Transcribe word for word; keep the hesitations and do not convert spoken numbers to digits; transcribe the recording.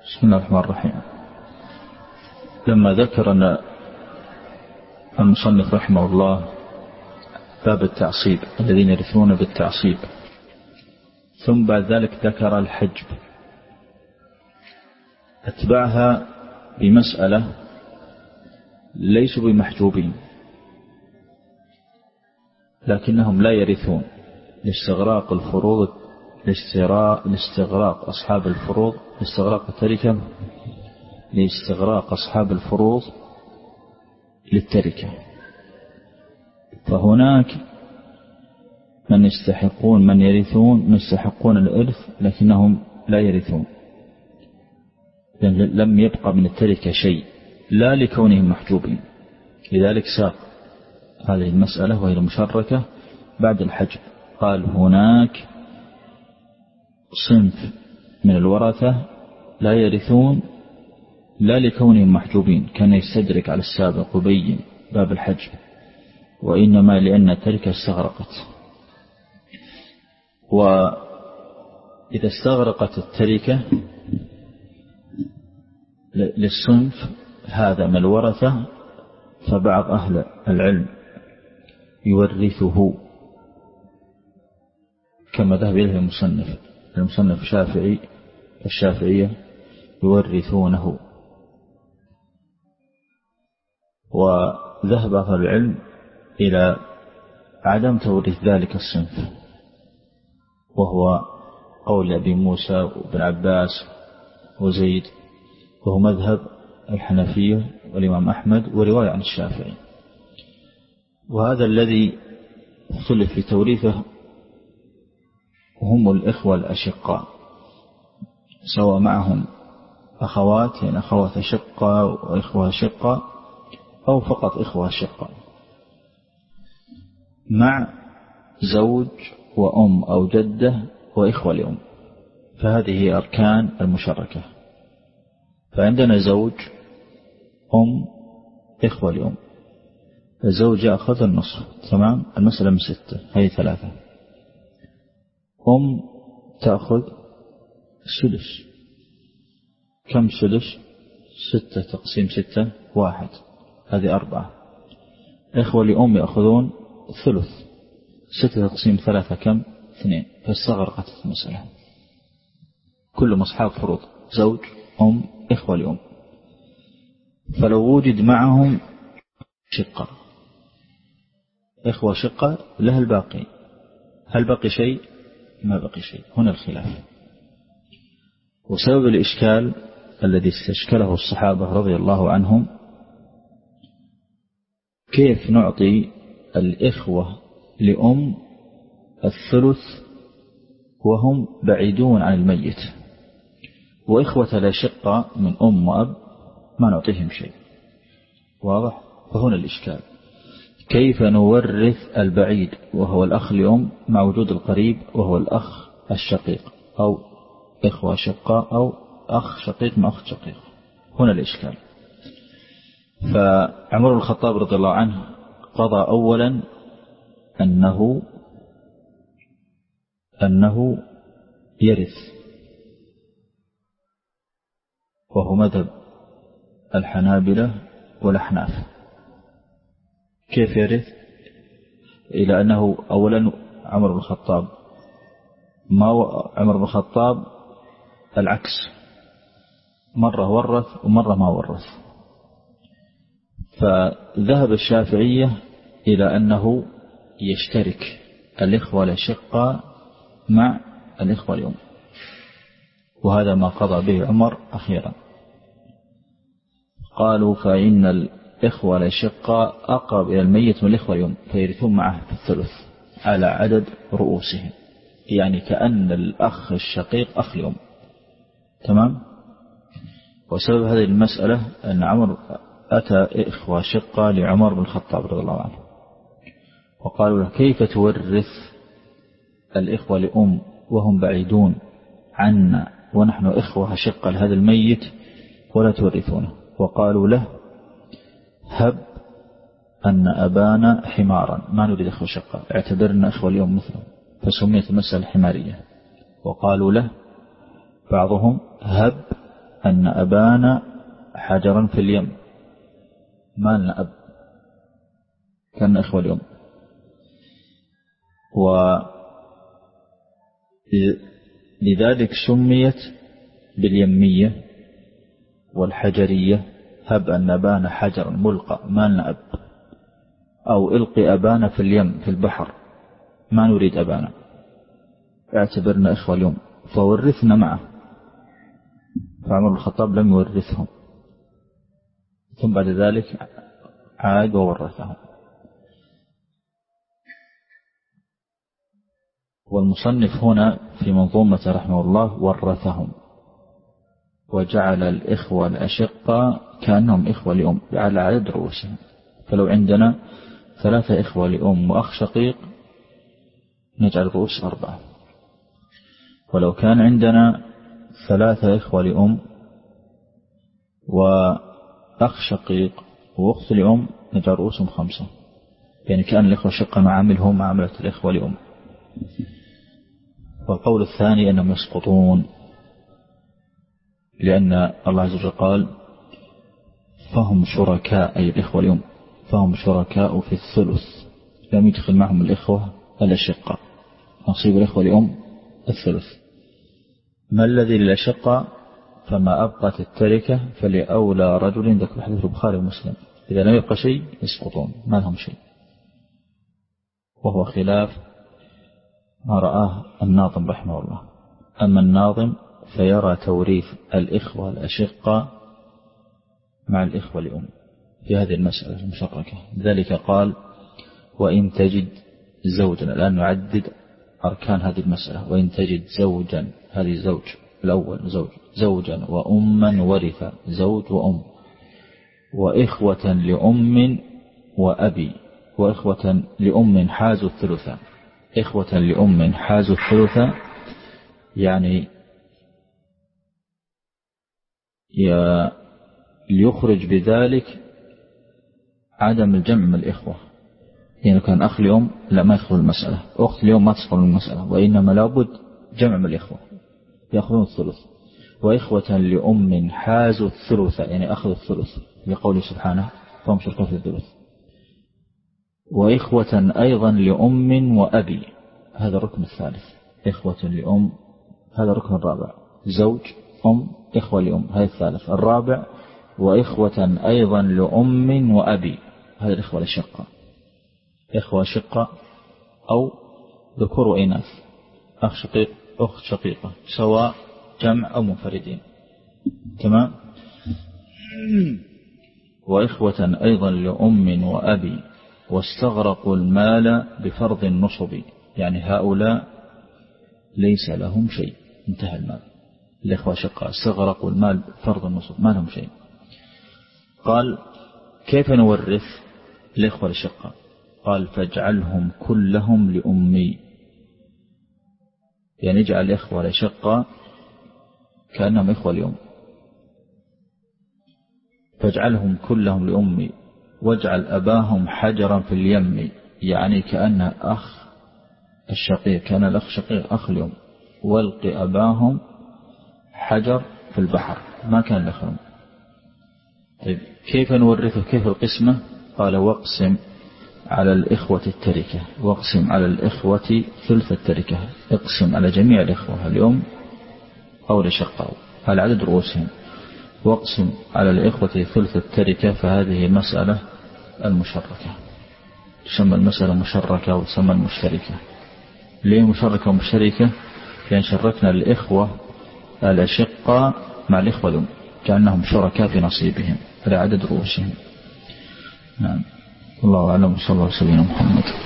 بسم الله الرحمن الرحيم. لما ذكر أن المصنف رحمه الله باب التعصيب الذين يرثون بالتعصيب، ثم بعد ذلك ذكر الحجب، أتبعها بمسألة ليسوا بمحجوبين لكنهم لا يرثون لاستغراق الفروض، لاستغراق أصحاب الفروض، لاستغراق التركة، لاستغراق أصحاب الفروض للتركة. فهناك من يستحقون من يرثون من يستحقون الإرث لكنهم لا يرثون، لأن لم يبقى من التركة شيء لا لكونهم محجوبين. لذلك ساق هذه المسألة وهي المشركة بعد الحجب. قال هناك صنف من الورثة لا يرثون لا لكونهم محجوبين، كان يستدرك على السابق وبين باب الحجب، وإنما لأن التركة استغرقت. وإذا استغرقت التركة للصنف هذا من الورثة فبعض أهل العلم يورثه كما ذهب إليه المصنف المصنف الشافعي الشافعية يورثونه، وذهب أهل العلم إلى عدم توريث ذلك الصنف، وهو قول أبي موسى وابن عباس وزيد، وهو مذهب الحنفية والإمام أحمد ورواية عن الشافعي. وهذا الذي اختلف في توريثه هم الإخوة الأشقاء، سواء معهم أخوات يعني أخوات شقة وإخوة شقة، أو فقط إخوة شقة مع زوج وأم أو جدة وإخوة لأم. فهذه أركان المشاركة. فعندنا زوج أم إخوة لأم، الزوج يأخذ النصف، تمام، المسألة من ستة، هي ثلاثة. أم تأخذ السدس، كم سدس؟ ستة تقسيم ستة واحد، هذه أربعة. إخوة لأم يأخذون الثلث، ستة تقسيم ثلاثة كم؟ اثنين. فاستغرقت المسألة. كلهم أصحاب فروض، زوج أم إخوة لأم. فلو وجد معهم شقة، إخوة شقة، له الباقي، هل بقي شيء؟ ما بقي شيء. هنا الخلاف. وسبب الإشكال الذي استشكله الصحابة رضي الله عنهم كيف نعطي الإخوة لأم الثلث وهم بعيدون عن الميت، وإخوة لا شقة من أم وأب ما نعطيهم شيء. واضح؟ فهنا الإشكال، كيف نورث البعيد وهو الأخ لأم مع وجود القريب وهو الأخ الشقيق، أو إخوة شقة، أو أخ شقيق مع أخت شقيق. هنا الإشكال. فعمر بن الخطاب رضي الله عنه قضى أولا أنه أنه يرث، وهو مذهب الحنابلة والأحناف. كيف يرث؟ إلى أنه أولا عمر بن الخطاب ما عمر بن الخطاب العكس، مرة ورث ومرة ما ورث. فذهب الشافعية إلى أنه يشترك الإخوة الأشقاء مع الإخوة الأم، وهذا ما قضى به عمر أخيرا. قالوا فإن الإخوة الأشقاء أقرب إلى الميت من الإخوة الأم، فيرثون معه في الثلث على عدد رؤوسهم، يعني كأن الأخ الشقيق أخ الأم، تمام. وسبب هذه المسألة أن عمر أتى إخوة شقة لعمر بن الخطاب رضي الله عنه وقالوا له كيف تورث الإخوة لأم وهم بعيدون عنا ونحن إخوة شقة لهذا الميت ولا تورثونه؟ وقالوا له هب أن أبانا حمارا، ما نريد إخوة شقة، اعتبرنا إخوة اليوم مثله، فسميت المسألة حمارية. وقالوا له بعضهم هب أن أبانا حجرا في اليم، ما لنا أب، كان إخوة اليوم. ولذلك سميت باليمية والحجرية. هب أن أبانا حجرا ملقى، ما لنا أب، أو إلقي أبانا في اليم في البحر، ما نريد أبانا، اعتبرنا إخوة اليوم، فورثنا معه. فعمر بن الخطاب لم يورثهم، ثم بعد ذلك عاد وورثهم. والمصنف هنا في منظومة رحمه الله ورثهم، وجعل الإخوة الأشقة كأنهم إخوة لأم على عدد رؤوسهم. فلو عندنا ثلاثة إخوة لأم وأخ شقيق نجعل الرؤوس أربعة، ولو كان عندنا ثلاثة إخوة لأم وأخ شقيق وأخت لأم نجعل رؤوسهم خمسة، يعني كأن الإخوة الشقة معاملهم معاملة الإخوة لأم. والقول الثاني أنهم يسقطون، لأن الله عز وجل قال فهم شركاء، أي الإخوة اليوم فهم شركاء في الثلث، لم يدخل معهم الإخوة الأشقة، نصيب الإخوة اليوم الثلث. ما الذي للأشقة؟ فما أبقت التركة فلأولى رجل، ذكر حديث البخاري ومسلم، إذا لم يبقى شيء يسقطون، ما لهم شيء، وهو خلاف ما رآه الناظم رحمه الله. أما الناظم فيرى توريث الإخوة الأشقة مع الإخوة الأم في هذه المسألة المشركة، ذلك قال وإن تجد زوجا، الآن نعدد أركان هذه المسألة. وإن تجد زوجا، هذه زوج الأول زوج، زوجا وأما ورث، زوج وأم، وإخوة لأم وأبي، وإخوة لأم حازوا الثلثة. إخوة لأم حازوا الثلثة يعني ليخرج بذلك عدم الجمع من الإخوة، يعني كان أخ لأم لا ما يدخل المسألة، أخت لأم ما تدخل المسألة، وإنما لابد جمع من الإخوة يأخذون الثلث. وإخوة لأم حازوا الثلثة يعني أخذوا الثلث، لقوله سبحانه فهم شركاء في الثلث. وإخوة أيضا لأم وأبي، هذا الركن الثالث. إخوة لأم هذا الركن الرابع، زوج أم إخوة لأم هذا الثالث. الرابع وإخوة أيضا لأم وأبي، هذا الإخوة الشقة، إخوة شقة أو ذكور وإناث، أخ شقيق أخت شقيقة، سواء جمع أو منفردين، تمام. وإخوة أيضا لأم وأبي واستغرقوا المال بفرض النصب، يعني هؤلاء ليس لهم شيء، انتهى المال. الإخوة شقة استغرقوا المال بفرض النصب، ما لهم شيء. قال كيف نورث الإخوة الشقة؟ قال فاجعلهم كلهم لأمي، يعني اجعل الإخوة الشقة كأنهم إخوة اليوم، فاجعلهم كلهم لأمي واجعل أباهم حجرا في اليم، يعني كأن أخ الشقيق كان الأخ شقيق أخ اليوم، والقي أباهم حجر في البحر، ما كان لهم. طيب كيف نورثه؟ كيف القسمة؟ قال واقسم على الإخوة التركة، واقسم على الإخوة ثلث التركة، اقسم على جميع الإخوة اليوم أو لشقه على عدد رؤوسهم، واقسم على الإخوة ثلث التركة. فهذه مسألة المشركة، تسمى المسألة مشركة وتسمى المشتركة. ليه مشركة ومشتركة؟ لأن شركنا الإخوة الأشقة مع الإخوة الأم، كأنهم شركاء في نصيبهم على عدد رؤوسهم. نعم، الله أعلم، صلى الله عليه وسلم محمد.